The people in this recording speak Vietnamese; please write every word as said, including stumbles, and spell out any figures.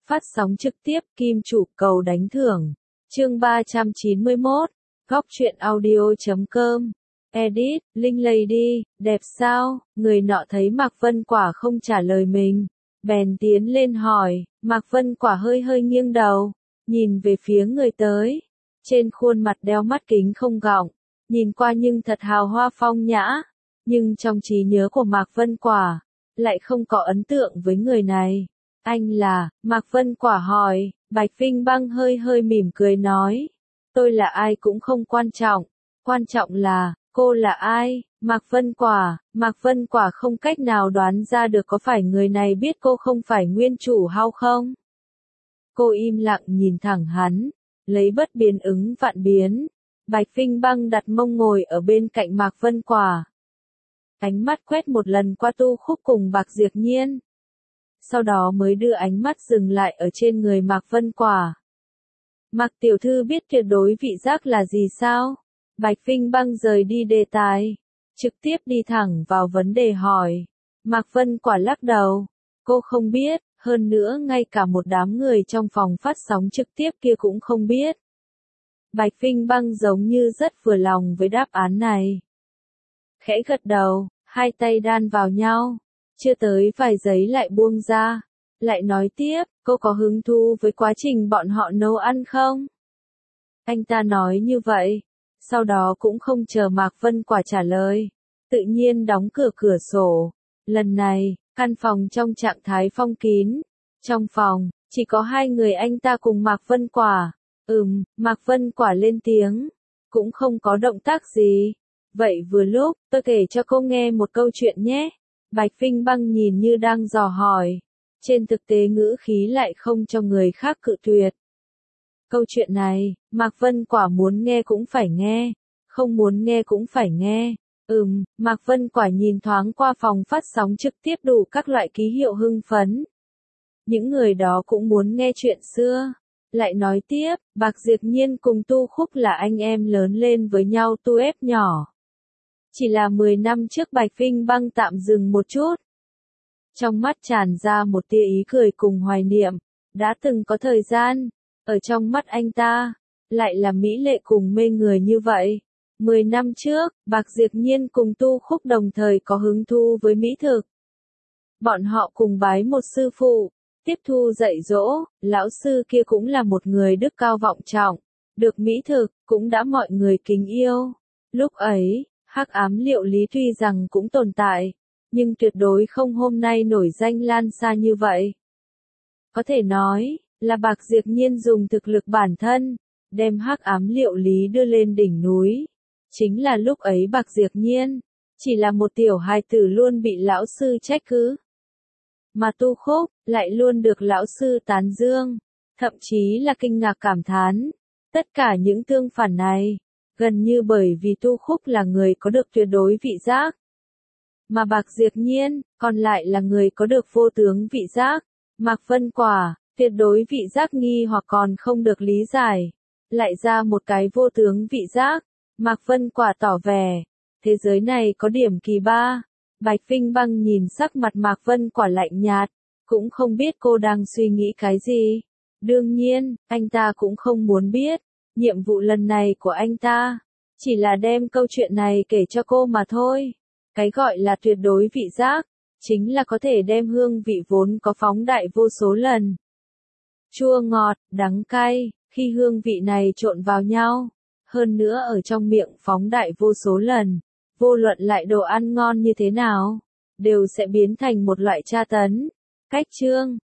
Phát sóng trực tiếp Kim Chủ cầu đánh thưởng. Chương ba trăm chín mươi mốt. Góc truyện audio chấm com. Edit, Linh Lady, đẹp sao? Người nọ thấy Mạc Vân Quả không trả lời mình, bèn tiến lên hỏi. Mạc Vân Quả hơi hơi nghiêng đầu, nhìn về phía người tới. Trên khuôn mặt đeo mắt kính không gọng, nhìn qua nhưng thật hào hoa phong nhã. Nhưng trong trí nhớ của Mạc Vân Quả, lại không có ấn tượng với người này. Anh là, Mạc Vân Quả hỏi. Bạch Vinh Băng hơi hơi mỉm cười nói. Tôi là ai cũng không quan trọng, quan trọng là, cô là ai? Mạc Vân Quả. Mạc Vân Quả không cách nào đoán ra được có phải người này biết cô không phải nguyên chủ hay không. Cô im lặng nhìn thẳng hắn, lấy bất biến ứng vạn biến. Bạch Vinh Băng đặt mông ngồi ở bên cạnh Mạc Vân Quả. Ánh mắt quét một lần qua Tu Khúc cùng Bạc Diệp Nhiên, sau đó mới đưa ánh mắt dừng lại ở trên người Mạc Vân Quả. Mạc tiểu thư biết tuyệt đối vị giác là gì sao? Bạch Vinh Băng rời đi đề tài, trực tiếp đi thẳng vào vấn đề hỏi. Mạc Vân Quả lắc đầu, cô không biết, hơn nữa ngay cả một đám người trong phòng phát sóng trực tiếp kia cũng không biết. Bạch Vinh Băng giống như rất vừa lòng với đáp án này. Khẽ gật đầu, hai tay đan vào nhau, chưa tới vài giây lại buông ra, lại nói tiếp, cô có hứng thú với quá trình bọn họ nấu ăn không? Anh ta nói như vậy, sau đó cũng không chờ Mạc Vân Quả trả lời, tự nhiên đóng cửa cửa sổ. Lần này, căn phòng trong trạng thái phong kín, trong phòng, chỉ có hai người anh ta cùng Mạc Vân Quả. Ừm, Mạc Vân Quả lên tiếng, cũng không có động tác gì. Vậy vừa lúc, tôi kể cho cô nghe một câu chuyện nhé. Bạch Vinh Băng nhìn như đang dò hỏi, trên thực tế ngữ khí lại không cho người khác cự tuyệt. Câu chuyện này, Mạc Vân Quả muốn nghe cũng phải nghe, không muốn nghe cũng phải nghe. Ừm, Mạc Vân Quả nhìn thoáng qua phòng phát sóng trực tiếp đủ các loại ký hiệu hưng phấn. Những người đó cũng muốn nghe chuyện xưa. Lại nói tiếp, Bạc Diệp Nhiên cùng Tu Khúc là anh em lớn lên với nhau tu ép nhỏ. Chỉ là mười năm trước Bạch Vinh Băng tạm dừng một chút. Trong mắt tràn ra một tia ý cười cùng hoài niệm. Đã từng có thời gian, ở trong mắt anh ta, lại là mỹ lệ cùng mê người như vậy. Mười năm trước, Bạc Diệp Nhiên cùng Tu Khúc đồng thời có hứng thú với mỹ thực. Bọn họ cùng bái một sư phụ, tiếp thu dạy dỗ, lão sư kia cũng là một người đức cao vọng trọng, được mỹ thực, cũng đã mọi người kính yêu. Lúc ấy, hắc ám liệu lý tuy rằng cũng tồn tại, nhưng tuyệt đối không hôm nay nổi danh lan xa như vậy. Có thể nói, là Bạc Diệp Nhiên dùng thực lực bản thân, đem hắc ám liệu lý đưa lên đỉnh núi. Chính là lúc ấy Bạc Diệp Nhiên, chỉ là một tiểu hài tử luôn bị lão sư trách cứ. Mà Tu Khúc, lại luôn được lão sư tán dương, thậm chí là kinh ngạc cảm thán. Tất cả những tương phản này, gần như bởi vì Tu Khúc là người có được tuyệt đối vị giác. Mà Bạc Diệp Nhiên, còn lại là người có được vô tướng vị giác. Mạc Vân Quả, tuyệt đối vị giác nghi hoặc còn không được lý giải. Lại ra một cái vô tướng vị giác. Mạc Vân Quả tỏ vẻ, thế giới này có điểm kỳ ba. Bạch Vinh Băng nhìn sắc mặt Mạc Vân Quả lạnh nhạt, cũng không biết cô đang suy nghĩ cái gì. Đương nhiên, anh ta cũng không muốn biết. Nhiệm vụ lần này của anh ta, chỉ là đem câu chuyện này kể cho cô mà thôi. Cái gọi là tuyệt đối vị giác, chính là có thể đem hương vị vốn có phóng đại vô số lần. Chua ngọt, đắng cay, khi hương vị này trộn vào nhau, hơn nữa ở trong miệng phóng đại vô số lần, vô luận lại đồ ăn ngon như thế nào, đều sẽ biến thành một loại tra tấn. Cách chương